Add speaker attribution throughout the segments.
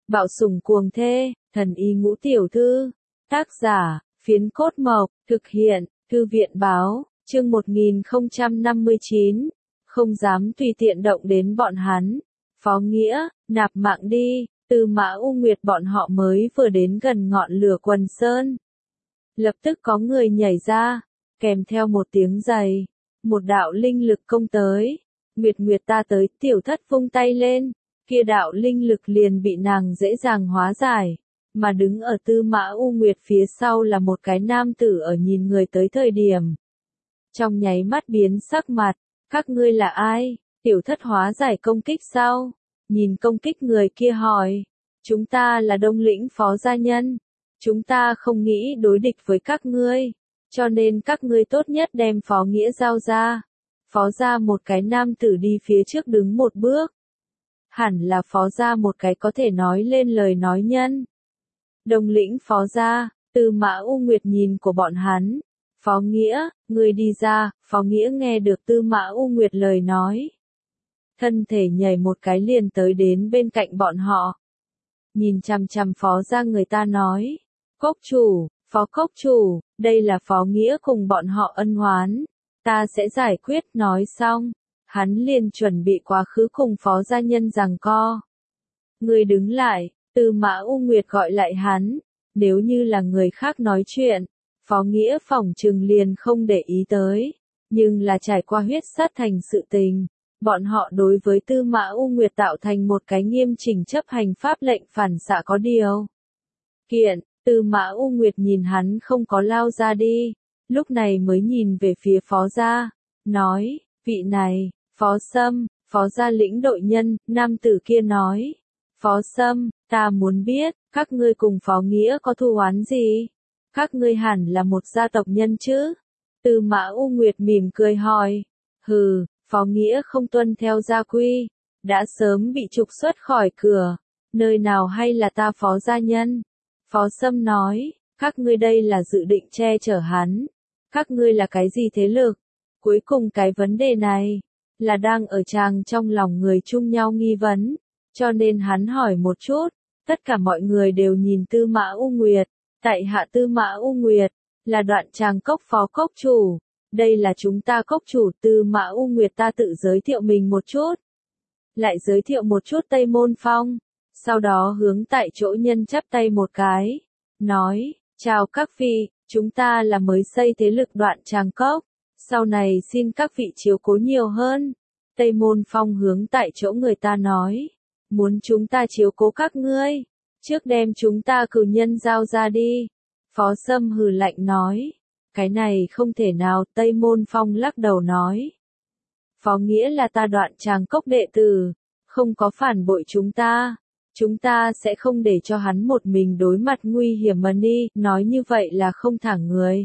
Speaker 1: Bạo sủng cuồng thê, thần y ngũ tiểu thư. Tác giả, Phiến Cốt Mộc, thực hiện, Thư viện báo, chương 1059, không dám tùy tiện động đến bọn hắn. Phó Nghĩa, nạp mạng đi, Tư Mã U Nguyệt bọn họ mới vừa đến gần ngọn lửa quần sơn. Lập tức có người nhảy ra, kèm theo một tiếng giày, một đạo linh lực công tới. Nguyệt Nguyệt ta tới, tiểu thất vung tay lên, kia đạo linh lực liền bị nàng dễ dàng hóa giải, mà đứng ở Tư Mã U Nguyệt phía sau là một cái nam tử ở nhìn người tới thời điểm. Trong nháy mắt biến sắc mặt, các ngươi là ai? Tiểu thất hóa giải công kích sau, nhìn công kích người kia hỏi, chúng ta là Đông Lĩnh Phó gia nhân, chúng ta không nghĩ đối địch với các ngươi, cho nên các ngươi tốt nhất đem Phó Nghĩa giao ra. Phó gia một cái nam tử đi phía trước đứng một bước. Hẳn là Phó gia một cái có thể nói lên lời nói nhân. Đông Lĩnh Phó gia, Tư Mã U Nguyệt nhìn của bọn hắn. Phó Nghĩa, người đi ra. Phó Nghĩa nghe được Tư Mã U Nguyệt lời nói. Thân thể nhảy một cái liền tới đến bên cạnh bọn họ. Nhìn chằm chằm Phó gia người ta nói. Cốc chủ, Phó Cốc chủ, đây là Phó Nghĩa cùng bọn họ ân oán. Ta sẽ giải quyết. Nói xong, hắn liền chuẩn bị quá khứ cùng Phó gia nhân giằng co. Người đứng lại, Tư Mã U Nguyệt gọi lại hắn. Nếu như là người khác nói chuyện, Phó Nghĩa phỏng chừng liền không để ý tới. Nhưng là trải qua huyết sát thành sự tình, bọn họ đối với Tư Mã U Nguyệt tạo thành một cái nghiêm chỉnh chấp hành pháp lệnh phản xạ có điều kiện. Tư Mã U Nguyệt nhìn hắn không có lao ra đi, lúc này mới nhìn về phía Phó gia, nói, vị này, Phó Sâm, Phó gia lĩnh đội nhân. Nam tử kia nói, Phó Sâm, ta muốn biết, các ngươi cùng Phó Nghĩa có thù oán gì? Các ngươi hẳn là một gia tộc nhân chứ? Tư Mã U Nguyệt mỉm cười hỏi, hừ, Phó Nghĩa không tuân theo gia quy, đã sớm bị trục xuất khỏi cửa, nơi nào hay là ta Phó gia nhân? Phó Sâm nói, các ngươi đây là dự định che chở hắn. Các ngươi là cái gì thế lực? Cuối cùng cái vấn đề này, là đang ở tràng trong lòng người chung nhau nghi vấn, cho nên hắn hỏi một chút. Tất cả mọi người đều nhìn Tư Mã U Nguyệt. Tại hạ Tư Mã U Nguyệt, là Đoạn Tràng Cốc Phó Cốc chủ. Đây là chúng ta Cốc chủ. Tư Mã U Nguyệt ta tự giới thiệu mình một chút. Lại giới thiệu một chút Tây Môn Phong. Sau đó hướng tại chỗ nhân chắp tay một cái. Nói, chào các vị, chúng ta là mới xây thế lực Đoạn Tràng Cốc. Sau này xin các vị chiếu cố nhiều hơn. Tây Môn Phong hướng tại chỗ người ta nói. Muốn chúng ta chiếu cố các ngươi. Trước đem chúng ta cử nhân giao ra đi. Phó Sâm hừ lạnh nói. Cái này không thể nào. Tây Môn Phong lắc đầu nói. Phó Nghĩa là ta Đoạn Tràng Cốc đệ tử. Không có phản bội chúng ta. Chúng ta sẽ không để cho hắn một mình đối mặt nguy hiểm mà đi. Nói như vậy là không thẳng người.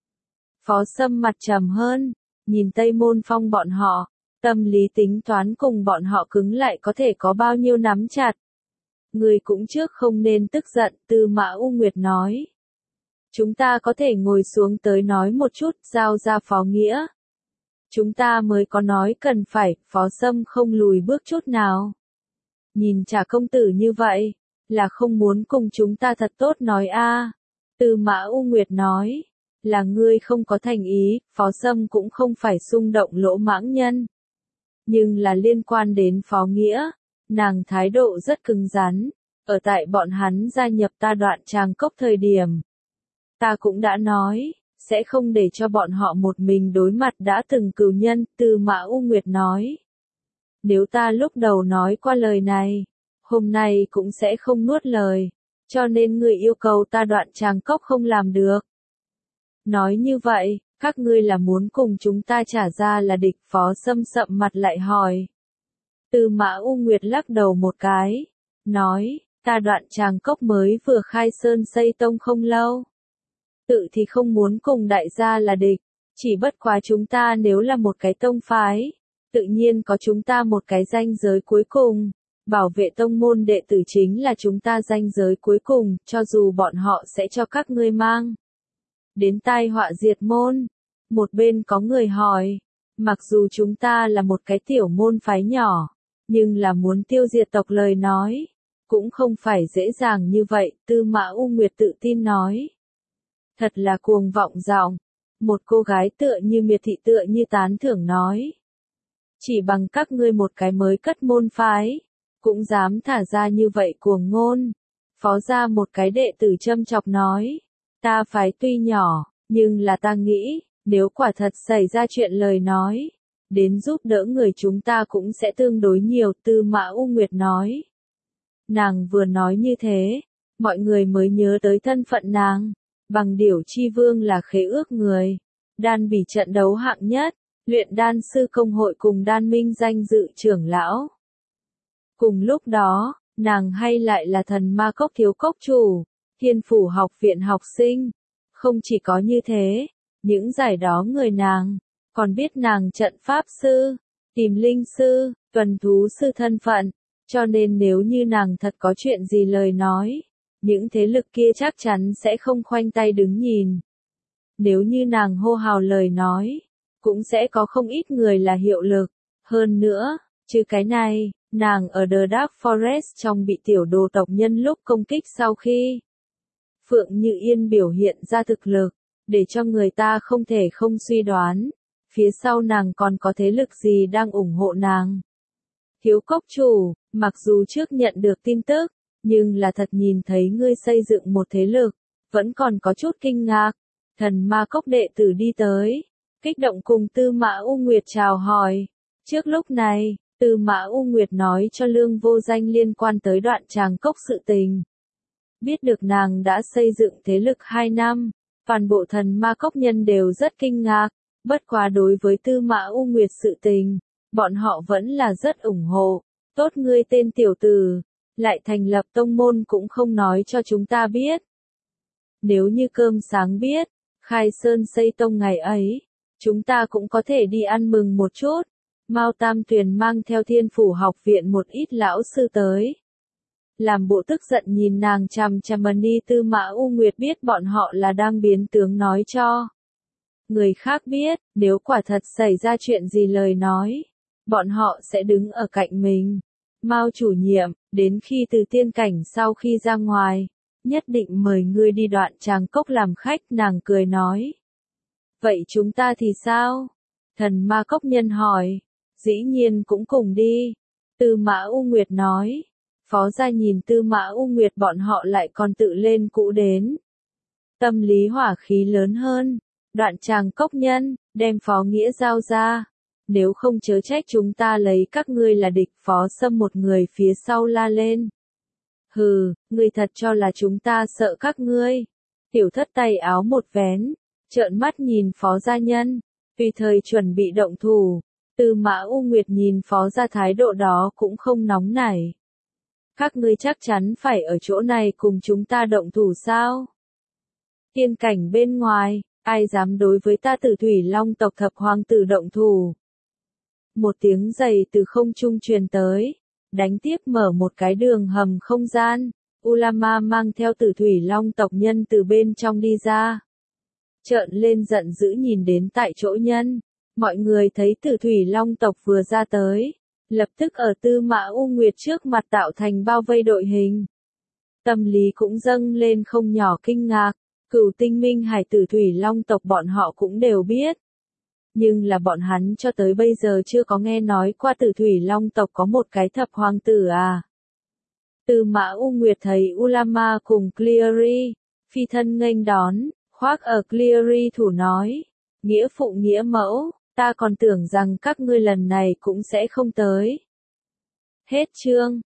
Speaker 1: Phó Sâm mặt trầm hơn. Nhìn Tây Môn Phong bọn họ. Tâm lý tính toán cùng bọn họ cứng lại có thể có bao nhiêu nắm chặt. Người cũng trước không nên tức giận. Tư Mã U Nguyệt nói. Chúng ta có thể ngồi xuống tới nói một chút. Giao ra Phó Nghĩa. Chúng ta mới có nói cần phải. Phó Sâm không lùi bước chút nào. Nhìn Trà công tử như vậy, là không muốn cùng chúng ta thật tốt nói a. Tư Mã U Nguyệt nói. Là ngươi không có thành ý. Phó Sâm cũng không phải xung động lỗ mãng nhân. Nhưng là liên quan đến Phó Nghĩa, nàng thái độ rất cứng rắn. Ở tại bọn hắn gia nhập ta Đoạn Tràng Cốc thời điểm, ta cũng đã nói, sẽ không để cho bọn họ một mình đối mặt đã từng cừu nhân. Tư Mã U Nguyệt nói. Nếu ta lúc đầu nói qua lời này, hôm nay cũng sẽ không nuốt lời, cho nên người yêu cầu ta Đoạn Tràng Cốc không làm được. Nói như vậy, các ngươi là muốn cùng chúng ta trả ra là địch? Phó Sâm sậm mặt lại hỏi. Tư Mã U Nguyệt lắc đầu một cái, nói, ta Đoạn Tràng Cốc mới vừa khai sơn xây tông không lâu. Tự thì không muốn cùng đại gia là địch, chỉ bất quá chúng ta nếu là một cái tông phái, tự nhiên có chúng ta một cái ranh giới cuối cùng. Bảo vệ tông môn đệ tử chính là chúng ta ranh giới cuối cùng, cho dù bọn họ sẽ cho các ngươi mang đến tai họa diệt môn. Một bên có người hỏi, mặc dù chúng ta là một cái tiểu môn phái nhỏ, nhưng là muốn tiêu diệt tộc lời nói, Cũng không phải dễ dàng như vậy, Tư Mã U Nguyệt tự tin nói. Thật là cuồng vọng giọng. Một cô gái tựa như miệt thị tựa như tán thưởng nói. Chỉ bằng các ngươi một cái mới cất môn phái, cũng dám thả ra như vậy cuồng ngôn. Phó gia một cái đệ tử châm chọc nói. Ta phái tuy nhỏ, nhưng là ta nghĩ, nếu quả thật xảy ra chuyện lời nói, đến giúp đỡ người chúng ta cũng sẽ tương đối nhiều, Tư Mã U Nguyệt nói. Nàng vừa nói như thế, mọi người mới nhớ tới thân phận nàng. Bằng Điểu Chi Vương là khế ước người, đan bỉ trận đấu hạng nhất, luyện đan sư công hội cùng đan minh danh dự trưởng lão. Cùng lúc đó, nàng hay lại là thần ma cốc thiếu cốc chủ, Thiên Phủ học viện học sinh. Không chỉ có như thế, những giải đó người nàng, còn biết nàng trận pháp sư, tìm linh sư, tuần thú sư thân phận, cho nên nếu như nàng thật có chuyện gì lời nói, những thế lực kia chắc chắn sẽ không khoanh tay đứng nhìn. Nếu như nàng hô hào lời nói, cũng sẽ có không ít người là hiệu lực. Hơn nữa, chứ cái này, nàng ở The Dark Forest trong bị tiểu đồ tộc nhân lúc công kích sau khi Phượng Như Yên biểu hiện ra thực lực, để cho người ta không thể không suy đoán, phía sau nàng còn có thế lực gì đang ủng hộ nàng. Thiếu cốc chủ, mặc dù trước nhận được tin tức, nhưng là thật nhìn thấy ngươi xây dựng một thế lực, vẫn còn có chút kinh ngạc. Thần ma cốc đệ tử đi tới, kích động cùng Tư Mã U Nguyệt chào hỏi. Trước lúc này, Tư Mã U Nguyệt nói cho Lương Vô Danh liên quan tới đoạn tràng cốc sự tình. Biết được nàng đã xây dựng thế lực 2 năm, toàn bộ thần ma cốc nhân đều rất kinh ngạc, bất quá đối với Tư Mã U Nguyệt sự tình, bọn họ vẫn là rất ủng hộ. Tốt ngươi tên tiểu tử, lại thành lập tông môn cũng không nói cho chúng ta biết. Nếu như cơm sáng biết, khai sơn xây tông ngày ấy, chúng ta cũng có thể đi ăn mừng một chút. Mao Tam Tuyền mang theo Thiên Phủ học viện một ít lão sư tới. Làm bộ tức giận nhìn nàng chằm chằm đi. Tư Mã U Nguyệt biết bọn họ là đang biến tướng nói cho người khác biết, nếu quả thật xảy ra chuyện gì lời nói, bọn họ sẽ đứng ở cạnh mình. Mao chủ nhiệm, đến khi từ tiên cảnh sau khi ra ngoài, nhất định mời ngươi đi đoạn tràng cốc làm khách, nàng cười nói. Vậy chúng ta thì sao? Thần ma cốc nhân hỏi. Dĩ nhiên cũng cùng đi. Tư Mã U Nguyệt nói. Phó gia nhìn Tư Mã U Nguyệt bọn họ lại còn tự lên cũ đến. Tâm lý hỏa khí lớn hơn. Đoạn tràng cốc nhân, đem Phó Nghĩa giao ra. Nếu không chớ trách chúng ta lấy các ngươi là địch. Phó Sâm một người phía sau la lên. Hừ, ngươi thật cho là chúng ta sợ các ngươi. Tiểu thất tay áo một vén, trợn mắt nhìn Phó gia nhân, tùy thời chuẩn bị động thủ. Tư Mã U Nguyệt nhìn Phó gia thái độ đó cũng không nóng nảy. Các ngươi chắc chắn phải ở chỗ này cùng chúng ta động thủ sao? Tiên cảnh bên ngoài, ai dám đối với ta Tử Thủy Long tộc thập hoàng tử động thủ? Một tiếng giày từ không trung truyền tới, đánh tiếp mở một cái đường hầm không gian. Ulama mang theo Tử Thủy Long tộc nhân từ bên trong đi ra. Trợn lên giận dữ nhìn đến tại chỗ nhân. Mọi người thấy Tử Thủy Long tộc vừa ra tới, lập tức ở Tư Mã U Nguyệt trước mặt tạo thành bao vây đội hình. Tâm lý cũng dâng lên không nhỏ kinh ngạc, Cửu Tinh Minh Hải Tử Thủy Long tộc bọn họ cũng đều biết. Nhưng là bọn hắn cho tới bây giờ chưa có nghe nói qua Tử Thủy Long tộc có một cái thập hoàng tử à. Tư Mã U Nguyệt thấy Ulama cùng Cleary, phi thân nghênh đón, khoác ở Cleary thủ nói, nghĩa phụ nghĩa mẫu, ta còn tưởng rằng các ngươi lần này cũng sẽ không tới. Hết chương.